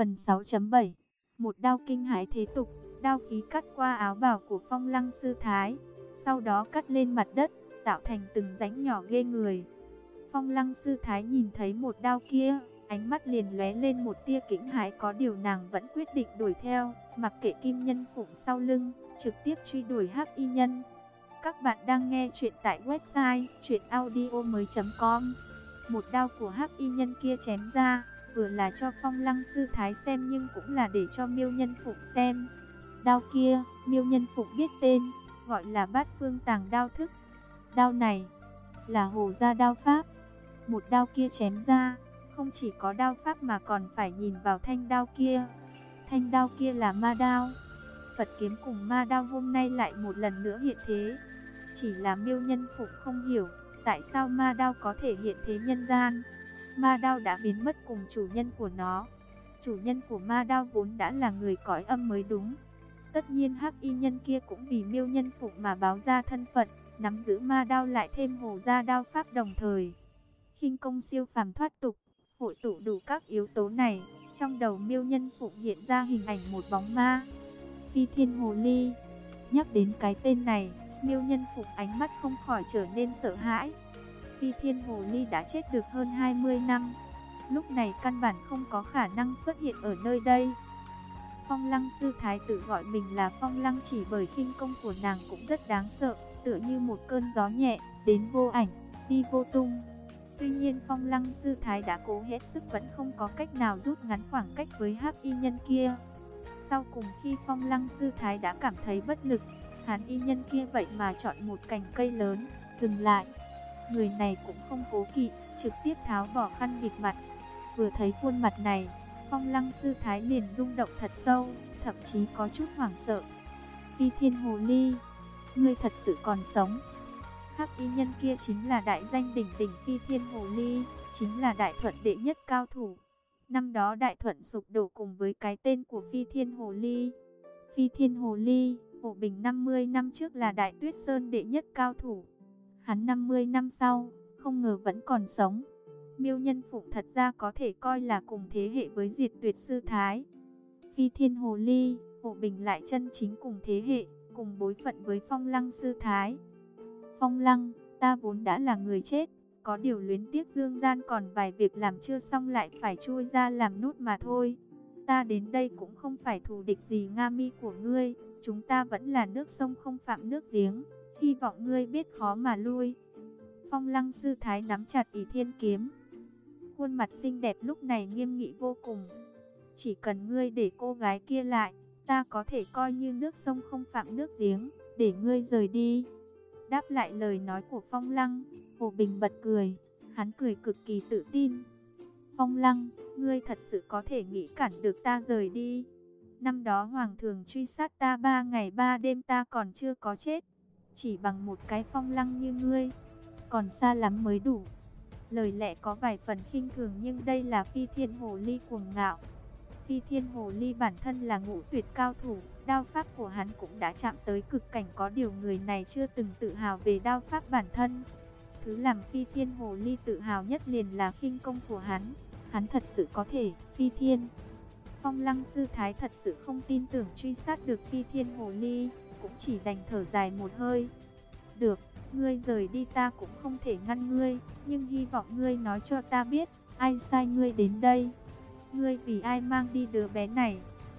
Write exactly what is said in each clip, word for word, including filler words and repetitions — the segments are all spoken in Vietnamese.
Phần sáu chấm bảy. Một đao kinh hãi thế tục, đao khí cắt qua áo bào của Phong Lăng sư thái, sau đó cắt lên mặt đất, tạo thành từng rãnh nhỏ ghê người. Phong Lăng sư thái nhìn thấy một đao kia, ánh mắt liền lóe lên một tia kinh hãi, có điều nàng vẫn quyết định đuổi theo, mặc kệ Kim Nhân Phụng sau lưng, trực tiếp truy đuổi Hắc Y Nhân. Các bạn đang nghe chuyện tại website truyện audio mới chấm com. Một đao của Hắc Y Nhân kia chém ra, vừa là cho Phong Lăng sư thái xem nhưng cũng là để cho Miêu Nhân Phụng xem. Đao kia, Miêu Nhân Phụng biết tên, gọi là Bát Phương Tàng Đao Thức. Đao này là Hồ gia đao pháp. Một đao kia chém ra, không chỉ có đao pháp mà còn phải nhìn vào thanh đao kia. Thanh đao kia là ma đao. Phật kiếm cùng ma đao hôm nay lại một lần nữa hiện thế. Chỉ là Miêu Nhân Phụng không hiểu, tại sao ma đao có thể hiện thế nhân gian. Ma đao đã biến mất cùng chủ nhân của nó. Chủ nhân của ma đao vốn đã là người cõi âm mới đúng. Tất nhiên Hắc Y Nhân kia cũng vì Miêu Nhân Phụng mà báo ra thân phận, nắm giữ ma đao lại thêm Hồ gia đao pháp đồng thời. Khinh công siêu phàm thoát tục, hội tụ đủ các yếu tố này, trong đầu Miêu Nhân Phụng hiện ra hình ảnh một bóng ma, Phi Thiên Hồ Ly. Nhắc đến cái tên này, Miêu Nhân Phụng ánh mắt không khỏi trở nên sợ hãi. Phi Thiên Hồ Ly đã chết được hơn hai mươi năm, lúc này căn bản không có khả năng xuất hiện ở nơi đây. Phong Lăng sư thái tự gọi mình là Phong Lăng chỉ bởi khinh công của nàng cũng rất đáng sợ, tựa như một cơn gió nhẹ, đến vô ảnh, đi vô tung. Tuy nhiên Phong Lăng sư thái đã cố hết sức vẫn không có cách nào rút ngắn khoảng cách với Hắc Y Nhân kia. Sau cùng khi Phong Lăng sư thái đã cảm thấy bất lực, Hán Y Nhân kia vậy mà chọn một cành cây lớn, dừng lại. Người này cũng không cố kỵ, trực tiếp tháo bỏ khăn bịt mặt. Vừa thấy khuôn mặt này, Phong Lăng sư thái liền rung động thật sâu, thậm chí có chút hoảng sợ. Phi Thiên Hồ Ly, ngươi thật sự còn sống. Hắc Y Nhân kia chính là đại danh đỉnh đỉnh Phi Thiên Hồ Ly, chính là Đại Thuận đệ nhất cao thủ. Năm đó Đại Thuận sụp đổ cùng với cái tên của Phi Thiên Hồ Ly. Phi Thiên Hồ Ly, Hồ Bình năm mươi năm trước là Đại Tuyết Sơn đệ nhất cao thủ. Hắn năm mươi năm sau, không ngờ vẫn còn sống. Miêu Nhân Phụng thật ra có thể coi là cùng thế hệ với Diệt Tuyệt sư thái. Phi Thiên Hồ Ly, Hồ Bình lại chân chính cùng thế hệ, cùng bối phận với Phong Lăng sư thái. Phong Lăng, ta vốn đã là người chết, có điều luyến tiếc dương gian còn vài việc làm chưa xong lại phải chui ra làm nốt mà thôi. Ta đến đây cũng không phải thù địch gì Nga Mi của ngươi, chúng ta vẫn là nước sông không phạm nước giếng, hy vọng ngươi biết khó mà lui. Phong Lăng sư thái nắm chặt Ỷ Thiên kiếm, khuôn mặt xinh đẹp lúc này nghiêm nghị vô cùng. Chỉ cần ngươi để cô gái kia lại, ta có thể coi như nước sông không phạm nước giếng, để ngươi rời đi. Đáp lại lời nói của Phong Lăng, Hồ Bình bật cười, hắn cười cực kỳ tự tin. Phong Lăng, ngươi thật sự có thể nghĩ cản được ta rời đi. Năm đó Hoàng thường truy sát ta ba ngày ba đêm ta còn chưa có chết. Chỉ bằng một cái Phong Lăng như ngươi, còn xa lắm mới đủ. Lời lẽ có vài phần khinh thường nhưng đây là Phi Thiên Hồ Ly cuồng ngạo. Phi Thiên Hồ Ly bản thân là ngũ tuyệt cao thủ, đao pháp của hắn cũng đã chạm tới cực cảnh, có điều người này chưa từng tự hào về đao pháp bản thân. Thứ làm Phi Thiên Hồ Ly tự hào nhất liền là khinh công của hắn, hắn thật sự có thể phi thiên. Phong Lăng sư thái thật sự không tin tưởng truy sát được Phi Thiên Hồ Ly, cũng chỉ đành thở dài một hơi. Được, ngươi rời đi ta cũng không thể ngăn ngươi, nhưng hy vọng ngươi nói cho ta biết, ai sai ngươi đến đây? Ngươi vì ai mang đi đứa bé này?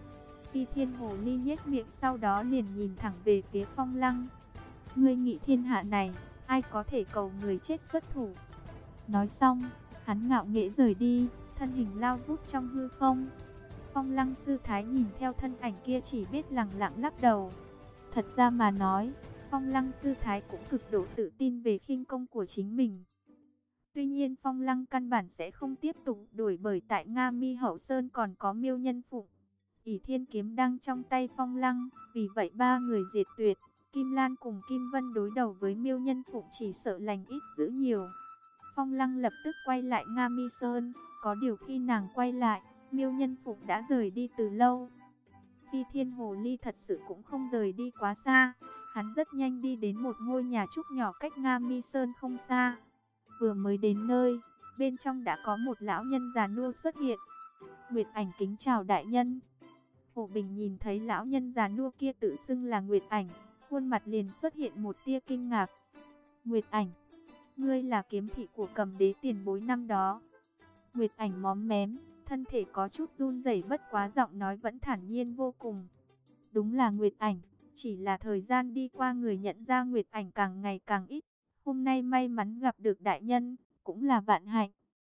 Phi Thiên Hồ Ly nhếch miệng, sau đó liền nhìn thẳng về phía Phong Lăng. Ngươi nghĩ thiên hạ này, ai có thể cầu người chết xuất thủ? Nói xong, hắn ngạo nghễ rời đi, thân hình lao vút trong hư không. Phong Lăng sư thái nhìn theo thân ảnh kia chỉ biết lẳng lặng lắc đầu. Thật ra mà nói, Phong Lăng sư thái cũng cực độ tự tin về khinh công của chính mình. Tuy nhiên Phong Lăng căn bản sẽ không tiếp tục đuổi, bởi tại Nga Mi Hậu Sơn còn có Miêu Nhân Phụng. Ỷ Thiên kiếm đang trong tay Phong Lăng, vì vậy ba người Diệt Tuyệt, Kim Lan cùng Kim Vân đối đầu với Miêu Nhân Phụng chỉ sợ lành ít dữ nhiều. Phong Lăng lập tức quay lại Nga Mi Sơn, có điều khi nàng quay lại, Miêu Nhân Phụng đã rời đi từ lâu. Phi Thiên Hồ Ly thật sự cũng không rời đi quá xa, hắn rất nhanh đi đến một ngôi nhà trúc nhỏ cách Nga Mi Sơn không xa. Vừa mới đến nơi, bên trong đã có một lão nhân già nua xuất hiện. Nguyệt Ảnh kính chào đại nhân. Hồ Bình nhìn thấy lão nhân già nua kia tự xưng là Nguyệt Ảnh, khuôn mặt liền xuất hiện một tia kinh ngạc. Nguyệt Ảnh, ngươi là kiếm thị của Cầm Đế tiền bối năm đó. Nguyệt Ảnh móm mém, thân thể có chút run rẩy, bất quá giọng nói vẫn thản nhiên vô cùng. Đúng là Nguyệt Ảnh, chỉ là thời gian đi qua người nhận ra Nguyệt Ảnh càng ngày càng ít. Hôm nay may mắn gặp được đại nhân, cũng là vạn hạnh.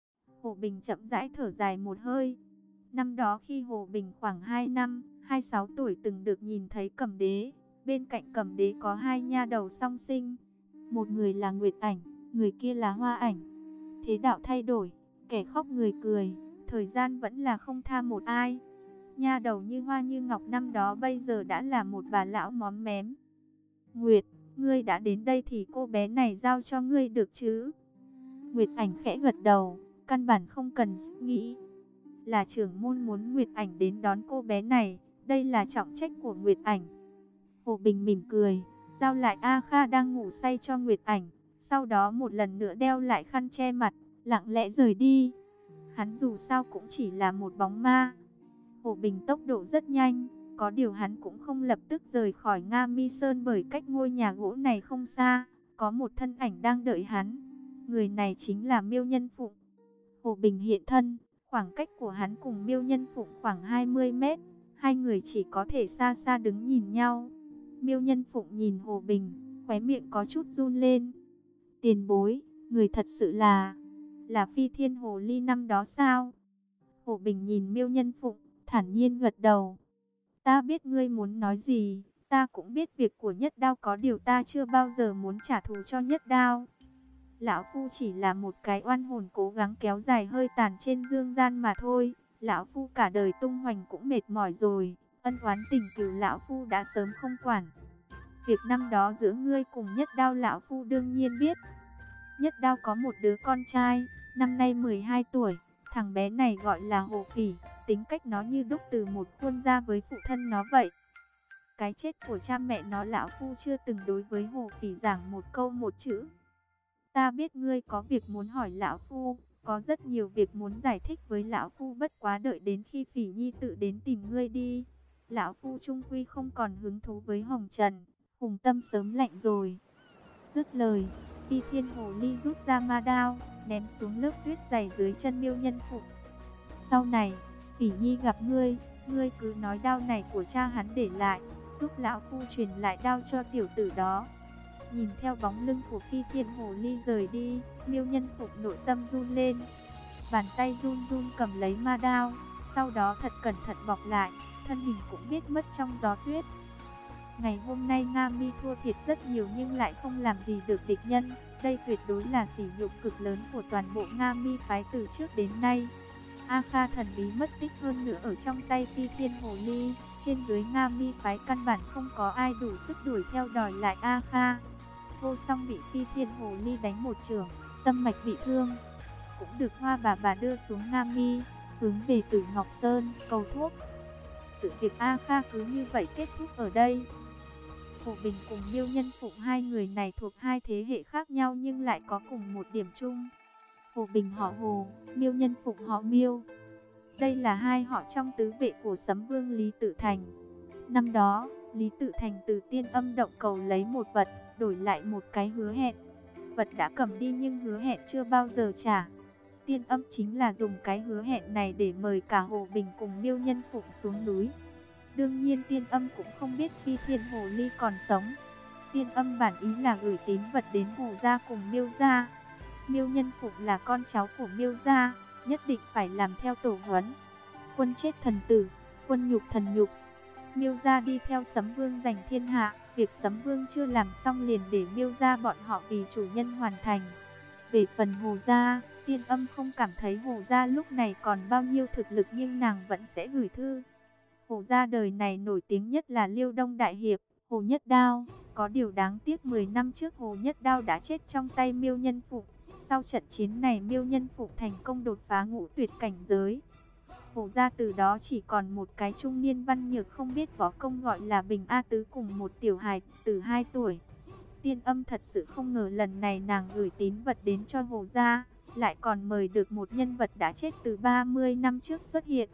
Hồ Bình chậm rãi thở dài một hơi. Năm đó khi Hồ Bình khoảng hai năm, hai mươi sáu tuổi từng được nhìn thấy Cầm Đế. Bên cạnh Cầm Đế có hai nha đầu song sinh. Một người là Nguyệt Ảnh, người kia là Hoa Ảnh. Thế đạo thay đổi, kẻ khóc người cười, thời gian vẫn là không tha một ai. Nha đầu như hoa như ngọc năm đó bây giờ đã là một bà lão móm mém. Nguyệt, ngươi đã đến đây thì cô bé này giao cho ngươi được chứ? Nguyệt Ảnh khẽ gật đầu, căn bản không cần nghĩ. Là trưởng môn muốn Nguyệt Ảnh đến đón cô bé này, đây là trọng trách của Nguyệt Ảnh. Hồ Bình mỉm cười, giao lại A Kha đang ngủ say cho Nguyệt Ảnh, sau đó một lần nữa đeo lại khăn che mặt, lặng lẽ rời đi. Hắn dù sao cũng chỉ là một bóng ma. Hồ Bình tốc độ rất nhanh, có điều hắn cũng không lập tức rời khỏi Nga Mi Sơn, bởi cách ngôi nhà gỗ này không xa, có một thân ảnh đang đợi hắn. Người này chính là Miêu Nhân Phụng. Hồ Bình hiện thân, khoảng cách của hắn cùng Miêu Nhân Phụng khoảng hai mươi mét, hai người chỉ có thể xa xa đứng nhìn nhau. Miêu Nhân Phụng nhìn Hồ Bình, khóe miệng có chút run lên. Tiền bối, người thật sự là, là Phi Thiên Hồ Ly năm đó sao? Hồ Bình nhìn Miêu Nhân Phụng, thản nhiên gật đầu. Ta biết ngươi muốn nói gì, ta cũng biết việc của Nhất Đao, có điều ta chưa bao giờ muốn trả thù cho Nhất Đao. Lão Phu chỉ là một cái oan hồn cố gắng kéo dài hơi tàn trên dương gian mà thôi. Lão Phu cả đời tung hoành cũng mệt mỏi rồi, ân oán tình cừu Lão Phu đã sớm không quản. Việc năm đó giữa ngươi cùng Nhất Đao Lão Phu đương nhiên biết. Nhất Đao có một đứa con trai, năm nay mười hai tuổi, thằng bé này gọi là Hồ Phỉ, tính cách nó như đúc từ một khuôn ra với phụ thân nó vậy. Cái chết của cha mẹ nó Lão Phu chưa từng đối với Hồ Phỉ giảng một câu một chữ. Ta biết ngươi có việc muốn hỏi Lão Phu, có rất nhiều việc muốn giải thích với Lão Phu, bất quá đợi đến khi Phỉ Nhi tự đến tìm ngươi đi. Lão Phu trung quy không còn hứng thú với Hồng Trần, hùng tâm sớm lạnh rồi. Dứt lời, Phi Thiên Hồ Ly rút ra ma đao, ném xuống lớp tuyết dày dưới chân Miêu Nhân Phụng. Sau này, Phỉ Nhi gặp ngươi, ngươi cứ nói đao này của cha hắn để lại, giúp Lão Phu truyền lại đao cho tiểu tử đó. Nhìn theo bóng lưng của Phi Thiên Hồ Ly rời đi, Miêu Nhân Phụng nội tâm run lên. Bàn tay run run cầm lấy ma đao, sau đó thật cẩn thận bọc lại, thân hình cũng biết mất trong gió tuyết. Ngày hôm nay Nga Mi thua thiệt rất nhiều nhưng lại không làm gì được địch nhân. Đây tuyệt đối là sỉ nhục cực lớn của toàn bộ Nga Mi phái từ trước đến nay. A Kha thần bí mất tích, hơn nữa ở trong tay Phi Thiên Hồ Ly. Trên dưới Nga Mi phái căn bản không có ai đủ sức đuổi theo đòi lại A Kha. Vô Song bị Phi Thiên Hồ Ly đánh một chưởng, tâm mạch bị thương, cũng được Hoa bà bà đưa xuống Nga Mi, hướng về Tử Ngọc Sơn cầu thuốc. Sự việc A Kha cứ như vậy kết thúc ở đây. Hồ Bình cùng Miêu Nhân Phụng, hai người này thuộc hai thế hệ khác nhau nhưng lại có cùng một điểm chung. Hồ Bình họ Hồ, Miêu Nhân Phụng họ Miêu. Đây là hai họ trong tứ vệ của Sấm Vương Lý Tự Thành. Năm đó, Lý Tự Thành từ Tiên Âm Động cầu lấy một vật, đổi lại một cái hứa hẹn. Vật đã cầm đi nhưng hứa hẹn chưa bao giờ trả. Tiên Âm chính là dùng cái hứa hẹn này để mời cả Hồ Bình cùng Miêu Nhân Phụng xuống núi. Đương nhiên Tiên Âm cũng không biết Phi Thiên Hồ Ly còn sống. Tiên Âm bản ý là gửi tín vật đến Hồ gia cùng Miêu gia. Miêu Nhân Phụng là con cháu của Miêu gia, nhất định phải làm theo tổ huấn. Quân chết thần tử, quân nhục thần nhục. Miêu gia đi theo Sấm Vương giành thiên hạ, việc Sấm Vương chưa làm xong liền để Miêu gia bọn họ vì chủ nhân hoàn thành. Về phần Hồ gia, Tiên Âm không cảm thấy Hồ gia lúc này còn bao nhiêu thực lực nhưng nàng vẫn sẽ gửi thư. Hồ gia đời này nổi tiếng nhất là Liêu Đông Đại Hiệp, Hồ Nhất Đao. Có điều đáng tiếc mười năm trước Hồ Nhất Đao đã chết trong tay Miêu Nhân Phụng. Sau trận chiến này Miêu Nhân Phụng thành công đột phá ngũ tuyệt cảnh giới. Hồ gia từ đó chỉ còn một cái trung niên văn nhược không biết võ công gọi là Bình A Tứ cùng một tiểu hài từ hai tuổi. Tiên Âm thật sự không ngờ lần này nàng gửi tín vật đến cho Hồ gia. lại còn mời được một nhân vật đã chết từ ba mươi năm trước xuất hiện.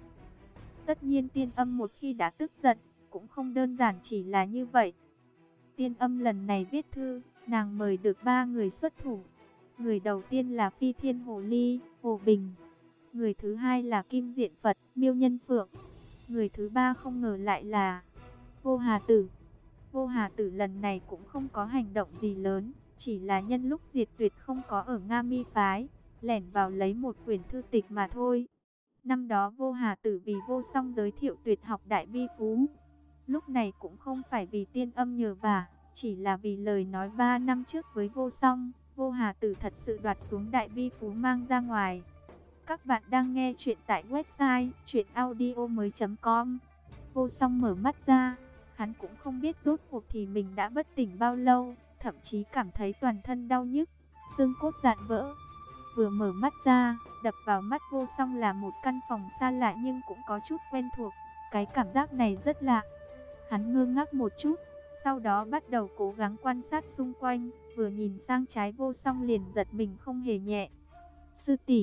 Tất nhiên Tiên Âm một khi đã tức giận, cũng không đơn giản chỉ là như vậy. Tiên Âm lần này viết thư, nàng mời được ba người xuất thủ. Người đầu tiên là Phi Thiên Hồ Ly, Hồ Bình. Người thứ hai là Kim Diện Phật, Miêu Nhân Phượng. Người thứ ba không ngờ lại là Vô Hà Tử. Vô Hà Tử lần này cũng không có hành động gì lớn, chỉ là nhân lúc Diệt Tuyệt không có ở Nga Mi phái, lẻn vào lấy một quyển thư tịch mà thôi. Năm đó Vô Hà Tử vì Vô Song giới thiệu tuyệt học Đại Bi Phú. Lúc này cũng không phải vì Tiên Âm nhờ vả, chỉ là vì lời nói ba năm trước với Vô Song, Vô Hà Tử thật sự đoạt xuống Đại Bi Phú mang ra ngoài. Các bạn đang nghe chuyện tại website truyện audio mới chấm com. Vô Song mở mắt ra, hắn cũng không biết rốt cuộc thì mình đã bất tỉnh bao lâu, thậm chí cảm thấy toàn thân đau nhức, xương cốt rạn vỡ. Vừa mở mắt ra, đập vào mắt Vô Song là một căn phòng xa lạ nhưng cũng có chút quen thuộc. Cái cảm giác này rất lạ. Hắn ngơ ngác một chút, sau đó bắt đầu cố gắng quan sát xung quanh, vừa nhìn sang trái Vô Song liền giật mình không hề nhẹ. Sư tỷ.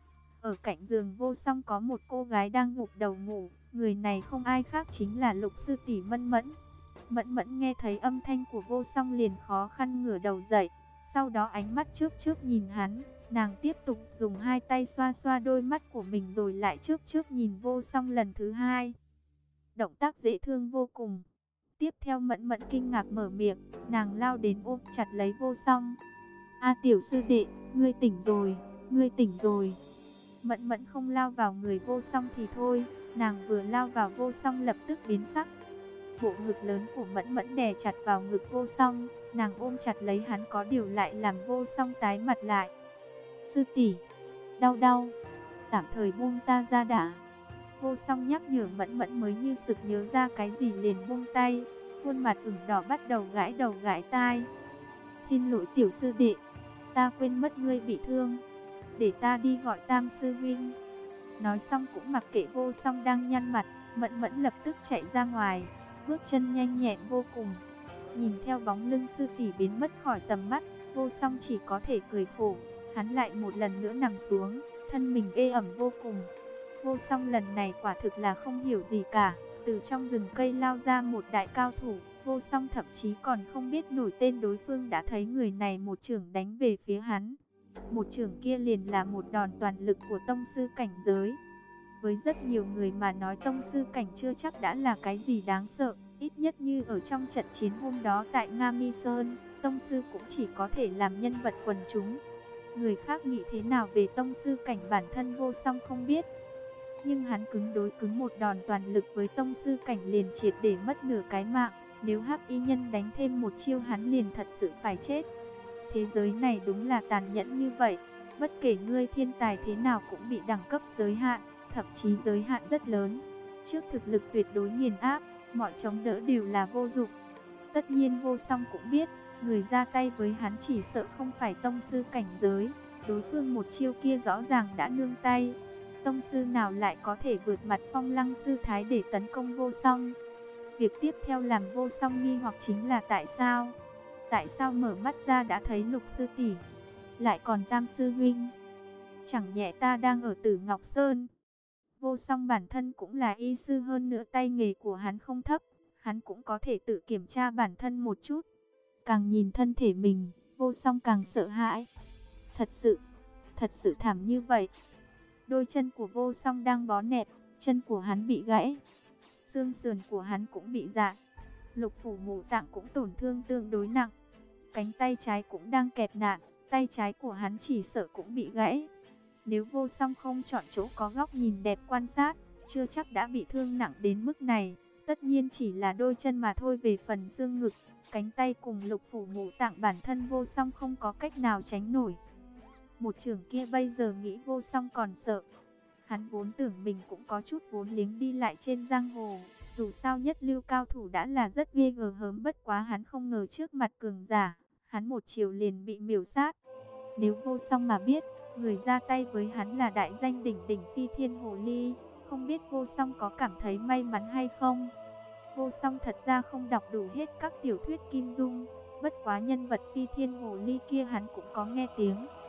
Ở cạnh giường Vô Song có một cô gái đang gục đầu ngủ, người này không ai khác chính là Lục sư tỷ Mẫn Mẫn. Mẫn Mẫn nghe thấy âm thanh của Vô Song liền khó khăn ngửa đầu dậy, sau đó ánh mắt trước trước nhìn hắn, nàng tiếp tục dùng hai tay xoa xoa đôi mắt của mình rồi lại trước trước nhìn Vô Song lần thứ hai. Động tác dễ thương vô cùng. Tiếp theo Mẫn Mẫn kinh ngạc mở miệng, nàng lao đến ôm chặt lấy Vô Song. A tiểu sư đệ, ngươi tỉnh rồi, ngươi tỉnh rồi. Mẫn Mẫn không lao vào người Vô Song thì thôi, nàng vừa lao vào Vô Song lập tức biến sắc. Bộ ngực lớn của Mẫn Mẫn đè chặt vào ngực Vô Song, nàng ôm chặt lấy hắn có điều lại làm Vô Song tái mặt lại. Sư tỷ, đau đau, tạm thời buông ta ra đã. Vô Song nhắc nhở Mẫn Mẫn mới như sực nhớ ra cái gì liền buông tay, khuôn mặt ửng đỏ bắt đầu gãi đầu gãi tai. Xin lỗi tiểu sư đệ, ta quên mất ngươi bị thương, để ta đi gọi Tam sư huynh. Nói xong cũng mặc kệ Vô Song đang nhăn mặt, Mẫn Mẫn lập tức chạy ra ngoài, bước chân nhanh nhẹn vô cùng. Nhìn theo bóng lưng sư tỷ biến mất khỏi tầm mắt, Vô Song chỉ có thể cười khổ. Hắn lại một lần nữa nằm xuống, thân mình ê ẩm vô cùng. Vô Song lần này quả thực là không hiểu gì cả. Từ trong rừng cây lao ra một đại cao thủ, Vô Song thậm chí còn không biết nổi tên đối phương đã thấy người này một chưởng đánh về phía hắn. Một chưởng kia liền là một đòn toàn lực của tông sư cảnh giới. Với rất nhiều người mà nói tông sư cảnh chưa chắc đã là cái gì đáng sợ, ít nhất như ở trong trận chiến hôm đó tại Nga Mi Sơn, tông sư cũng chỉ có thể làm nhân vật quần chúng. Người khác nghĩ thế nào về tông sư cảnh bản thân Vô Song không biết. Nhưng hắn cứng đối cứng một đòn toàn lực với tông sư cảnh liền triệt để mất nửa cái mạng. Nếu Hắc Y Nhân đánh thêm một chiêu hắn liền thật sự phải chết. Thế giới này đúng là tàn nhẫn như vậy. Bất kể ngươi thiên tài thế nào cũng bị đẳng cấp giới hạn, thậm chí giới hạn rất lớn. Trước thực lực tuyệt đối nghiền áp, mọi chống đỡ đều là vô dụng. Tất nhiên Vô Song cũng biết, người ra tay với hắn chỉ sợ không phải tông sư cảnh giới. Đối phương một chiêu kia rõ ràng đã nương tay. Tông sư nào lại có thể vượt mặt Phong Lăng sư thái để tấn công Vô Song? Việc tiếp theo làm Vô Song nghi hoặc chính là tại sao? Tại sao mở mắt ra đã thấy Lục sư tỷ, lại còn Tam sư huynh? Chẳng nhẽ ta đang ở Tử Ngọc Sơn? Vô Song bản thân cũng là y sư, hơn nữa tay nghề của hắn không thấp, hắn cũng có thể tự kiểm tra bản thân một chút. Càng nhìn thân thể mình, Vô Song càng sợ hãi. Thật sự, thật sự thảm như vậy. Đôi chân của Vô Song đang bó nẹp, chân của hắn bị gãy, xương sườn của hắn cũng bị rạn, lục phủ ngũ tạng cũng tổn thương tương đối nặng. Cánh tay trái cũng đang kẹp nạn, tay trái của hắn chỉ sợ cũng bị gãy. Nếu Vô Song không chọn chỗ có góc nhìn đẹp quan sát, chưa chắc đã bị thương nặng đến mức này. Tất nhiên chỉ là đôi chân mà thôi. Về phần xương ngực, cánh tay cùng lục phủ ngũ tạng bản thân Vô Song không có cách nào tránh nổi. Một chưởng kia bây giờ nghĩ Vô Song còn sợ. Hắn vốn tưởng mình cũng có chút vốn liếng đi lại trên giang hồ. Dù sao nhất lưu cao thủ đã là rất ghê gớm, bất quá hắn không ngờ trước mặt cường giả, hắn một chiều liền bị miểu sát. Nếu Vô Song mà biết, người ra tay với hắn là đại danh đỉnh đỉnh Phi Thiên Hồ Ly, không biết Vô Song có cảm thấy may mắn hay không? Vô Song thật ra không đọc đủ hết các tiểu thuyết Kim Dung, bất quá nhân vật Phi Thiên Hồ Ly kia hắn cũng có nghe tiếng.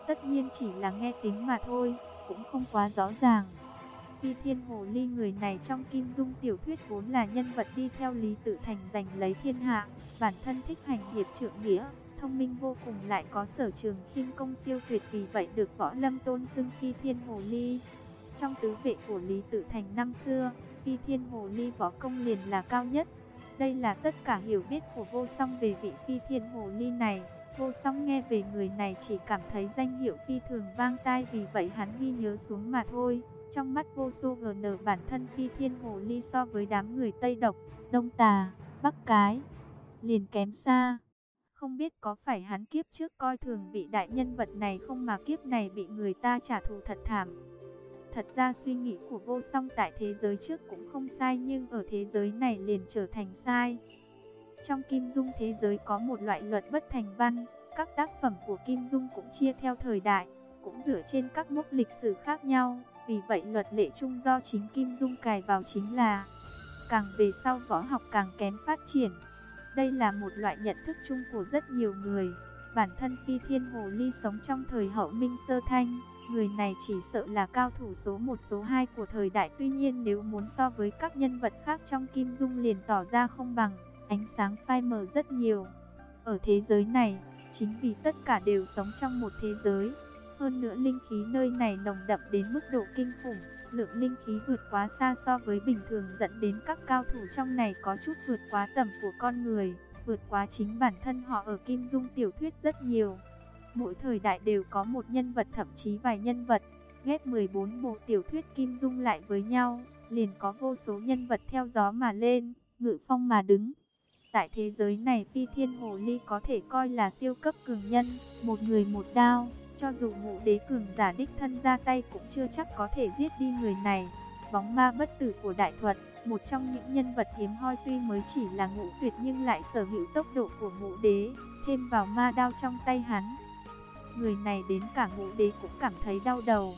tất nhiên chỉ là nghe tiếng mà thôi, cũng không quá rõ ràng. Phi Thiên Hồ Ly người này trong Kim Dung tiểu thuyết vốn là nhân vật đi theo Lý Tự Thành giành lấy thiên hạ, bản thân thích hành hiệp trượng nghĩa, thông minh vô cùng, lại có sở trường khinh công siêu tuyệt, vì vậy được võ lâm tôn xưng Phi Thiên Hồ Ly. Trong tứ vệ của Lý Tự Thành năm xưa, Phi Thiên Hồ Ly võ công liền là cao nhất. Đây là tất cả hiểu biết của Vô Song về vị Phi Thiên Hồ Ly này. Vô Song nghe về người này chỉ cảm thấy danh hiệu phi thường vang tai, vì vậy hắn ghi nhớ xuống mà thôi. Trong mắt Vô Sô gờ nờ, bản thân Phi Thiên Hồ Ly so với đám người Tây Độc, Đông Tà, Bắc Cái liền kém xa. Không biết có phải hắn kiếp trước coi thường vị đại nhân vật này không mà kiếp này bị người ta trả thù thật thảm. Thật ra suy nghĩ của Vô Song tại thế giới trước cũng không sai, nhưng ở thế giới này liền trở thành sai. Trong Kim Dung thế giới có một loại luật bất thành văn, các tác phẩm của Kim Dung cũng chia theo thời đại, cũng dựa trên các mốc lịch sử khác nhau. Vì vậy luật lệ chung do chính Kim Dung cài vào chính là càng về sau võ học càng kém phát triển. Đây là một loại nhận thức chung của rất nhiều người. Bản thân Phi Thiên Hồ Ly sống trong thời hậu Minh Sơ Thanh, người này chỉ sợ là cao thủ số một số hai của thời đại. Tuy nhiên nếu muốn so với các nhân vật khác trong Kim Dung liền tỏ ra không bằng, ánh sáng phai mờ rất nhiều. Ở thế giới này, chính vì tất cả đều sống trong một thế giới, hơn nữa linh khí nơi này nồng đậm đến mức độ kinh khủng, lượng linh khí vượt quá xa so với bình thường, dẫn đến các cao thủ trong này có chút vượt quá tầm của con người, vượt quá chính bản thân họ. Ở Kim Dung tiểu thuyết rất nhiều, mỗi thời đại đều có một nhân vật, thậm chí vài nhân vật, ghép mười bốn bộ tiểu thuyết Kim Dung lại với nhau, liền có vô số nhân vật theo gió mà lên, ngự phong mà đứng. Tại thế giới này, Phi Thiên Hồ Ly có thể coi là siêu cấp cường nhân, một người một đao. Cho dù ngũ đế cường giả đích thân ra tay cũng chưa chắc có thể giết đi người này. Bóng ma bất tử của Đại Thuật, một trong những nhân vật hiếm hoi, tuy mới chỉ là ngũ tuyệt nhưng lại sở hữu tốc độ của ngũ đế, thêm vào ma đao trong tay hắn, người này đến cả ngũ đế cũng cảm thấy đau đầu.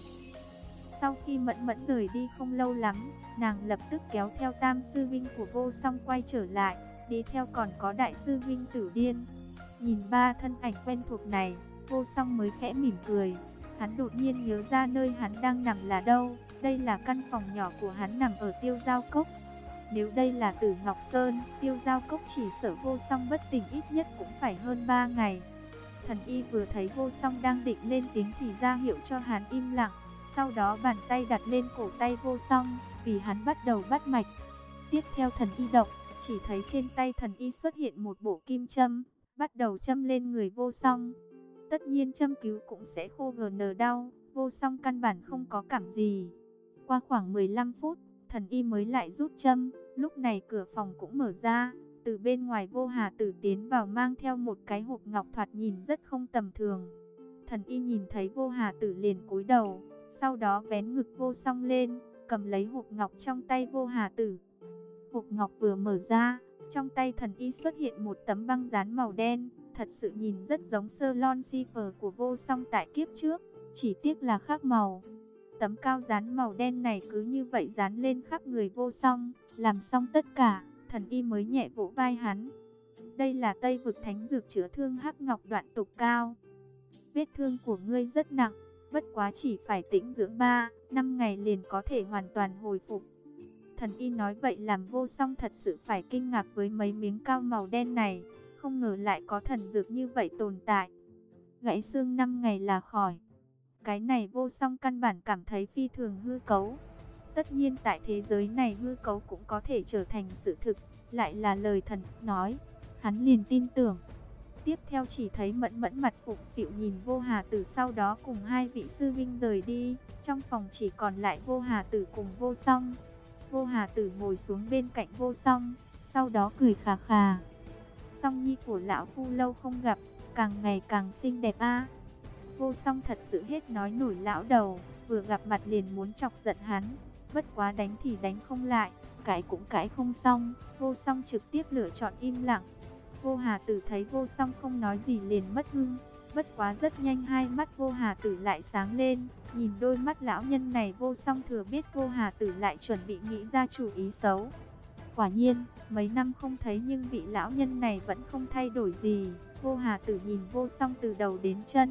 Sau khi Mẫn Mẫn rời đi không lâu lắm, nàng lập tức kéo theo tam sư vinh của Vô Song quay trở lại, đi theo còn có đại sư vinh Tử Điên. Nhìn ba thân ảnh quen thuộc này, Vô Song mới khẽ mỉm cười. Hắn đột nhiên nhớ ra nơi hắn đang nằm là đâu. Đây là căn phòng nhỏ của hắn nằm ở Tiêu Giao Cốc. Nếu đây là Tử Ngọc Sơn, Tiêu Giao Cốc chỉ sợ Vô Song bất tỉnh ít nhất cũng phải hơn ba ngày. Thần y vừa thấy Vô Song đang định lên tiếng thì ra hiệu cho hắn im lặng. Sau đó bàn tay đặt lên cổ tay Vô Song, vì hắn bắt đầu bắt mạch. Tiếp theo thần y động, chỉ thấy trên tay thần y xuất hiện một bộ kim châm, bắt đầu châm lên người Vô Song. Tất nhiên châm cứu cũng sẽ khô gn đau, Vô Song căn bản không có cảm gì. Qua khoảng mười lăm phút, thần y mới lại rút châm. Lúc này cửa phòng cũng mở ra, từ bên ngoài Vô Hà Tử tiến vào mang theo một cái hộp ngọc thoạt nhìn rất không tầm thường. Thần y nhìn thấy Vô Hà Tử liền cúi đầu, sau đó vén ngực Vô Song lên, cầm lấy hộp ngọc trong tay Vô Hà Tử. Hộp ngọc vừa mở ra, trong tay thần y xuất hiện một tấm băng dán màu đen, thật sự nhìn rất giống Salon Cipher của Vô Song tại kiếp trước, chỉ tiếc là khác màu. Tấm cao dán màu đen này cứ như vậy dán lên khắp người Vô Song, làm xong tất cả, thần y mới nhẹ vỗ vai hắn. Đây là Tây Vực Thánh Dược chữa thương hắc ngọc đoạn tục cao. Vết thương của ngươi rất nặng, bất quá chỉ phải tĩnh dưỡng ba, năm ngày liền có thể hoàn toàn hồi phục. Thần y nói vậy làm Vô Song thật sự phải kinh ngạc với mấy miếng cao màu đen này, không ngờ lại có thần dược như vậy tồn tại. Gãy xương năm ngày là khỏi. Cái này Vô Song căn bản cảm thấy phi thường hư cấu. Tất nhiên tại thế giới này hư cấu cũng có thể trở thành sự thực, lại là lời thần nói, hắn liền tin tưởng. Tiếp theo chỉ thấy Mẫn Mẫn mặt phụng phịu nhìn Vô Hà Tử, sau đó cùng hai vị sư vinh rời đi. Trong phòng chỉ còn lại Vô Hà Tử cùng Vô Song. Vô Hà Tử ngồi xuống bên cạnh Vô Song, sau đó cười khà khà. Song nhi của lão phu lâu không gặp, càng ngày càng xinh đẹp a. Vô Song thật sự hết nói nổi lão đầu, vừa gặp mặt liền muốn chọc giận hắn, bất quá đánh thì đánh không lại, cãi cũng cãi không xong, Vô Song trực tiếp lựa chọn im lặng. Vô Hà Tử thấy Vô Song không nói gì liền mất hứng, bất quá rất nhanh hai mắt Vô Hà Tử lại sáng lên, nhìn đôi mắt lão nhân này Vô Song thừa biết Vô Hà Tử lại chuẩn bị nghĩ ra chủ ý xấu. Quả nhiên, mấy năm không thấy nhưng vị lão nhân này vẫn không thay đổi gì. Vô Hà Tử nhìn Vô Song từ đầu đến chân,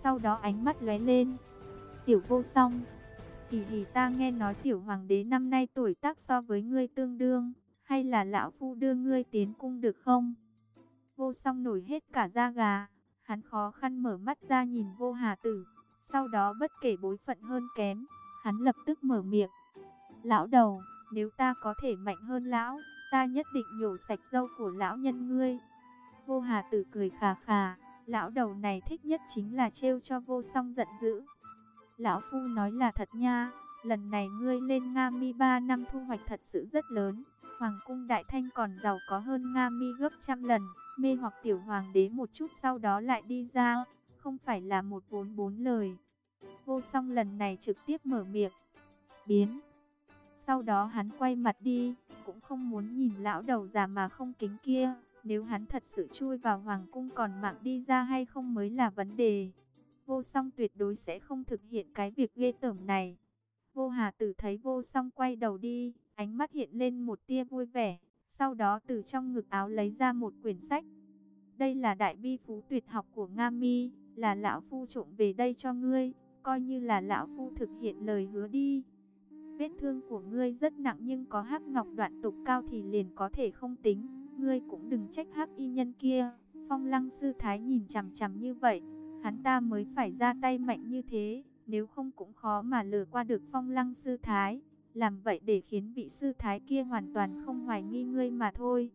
Sau đó ánh mắt lóe lên. Tiểu Vô Song, hì hì, ta nghe nói tiểu hoàng đế năm nay tuổi tác so với ngươi tương đương, hay là lão phu đưa ngươi tiến cung được không? Vô Song nổi hết cả da gà, hắn khó khăn mở mắt ra nhìn Vô Hà Tử, sau đó bất kể bối phận hơn kém, hắn lập tức mở miệng. Lão đầu, nếu ta có thể mạnh hơn lão, ta nhất định nhổ sạch râu của lão nhân ngươi. Vô Hà Tử cười khà khà, lão đầu này thích nhất chính là trêu cho Vô Song giận dữ. Lão phu nói là thật nha, lần này ngươi lên Nga Mi ba năm thu hoạch thật sự rất lớn. Hoàng cung Đại Thanh còn giàu có hơn Nga Mi gấp trăm lần, mê hoặc tiểu hoàng đế một chút sau đó lại đi ra, không phải là một vốn bốn lời. Vô Song lần này trực tiếp mở miệng, biến. Sau đó hắn quay mặt đi, cũng không muốn nhìn lão đầu già mà không kính kia. Nếu hắn thật sự chui vào hoàng cung còn mạng đi ra hay không mới là vấn đề. Vô Song tuyệt đối sẽ không thực hiện cái việc ghê tởm này. Vô Hà Tử thấy Vô Song quay đầu đi, ánh mắt hiện lên một tia vui vẻ. Sau đó từ trong ngực áo lấy ra một quyển sách. Đây là đại bi phú tuyệt học của Nga Mi, là lão phu trộm về đây cho ngươi, coi như là lão phu thực hiện lời hứa đi. Vết thương của ngươi rất nặng nhưng có hắc ngọc đoạn tục cao thì liền có thể không tính, ngươi cũng đừng trách hắc y nhân kia. Phong Lăng sư thái nhìn chằm chằm như vậy, hắn ta mới phải ra tay mạnh như thế, nếu không cũng khó mà lừa qua được Phong Lăng sư thái. Làm vậy để khiến vị sư thái kia hoàn toàn không hoài nghi ngươi mà thôi.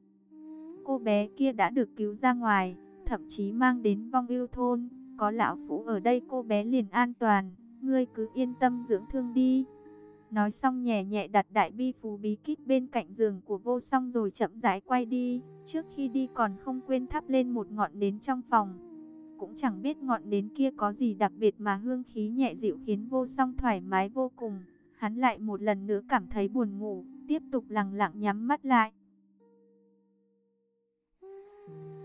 Cô bé kia đã được cứu ra ngoài, thậm chí mang đến Vong Ưu thôn, có lão phu ở đây cô bé liền an toàn, ngươi cứ yên tâm dưỡng thương đi. Nói xong nhẹ nhẹ đặt đại bi phú bí kíp bên cạnh giường của Vô Song rồi chậm rãi quay đi. Trước khi đi còn không quên thắp lên một ngọn nến trong phòng. Cũng chẳng biết ngọn nến kia có gì đặc biệt mà hương khí nhẹ dịu khiến Vô Song thoải mái vô cùng. Hắn lại một lần nữa cảm thấy buồn ngủ, tiếp tục lặng lặng nhắm mắt lại.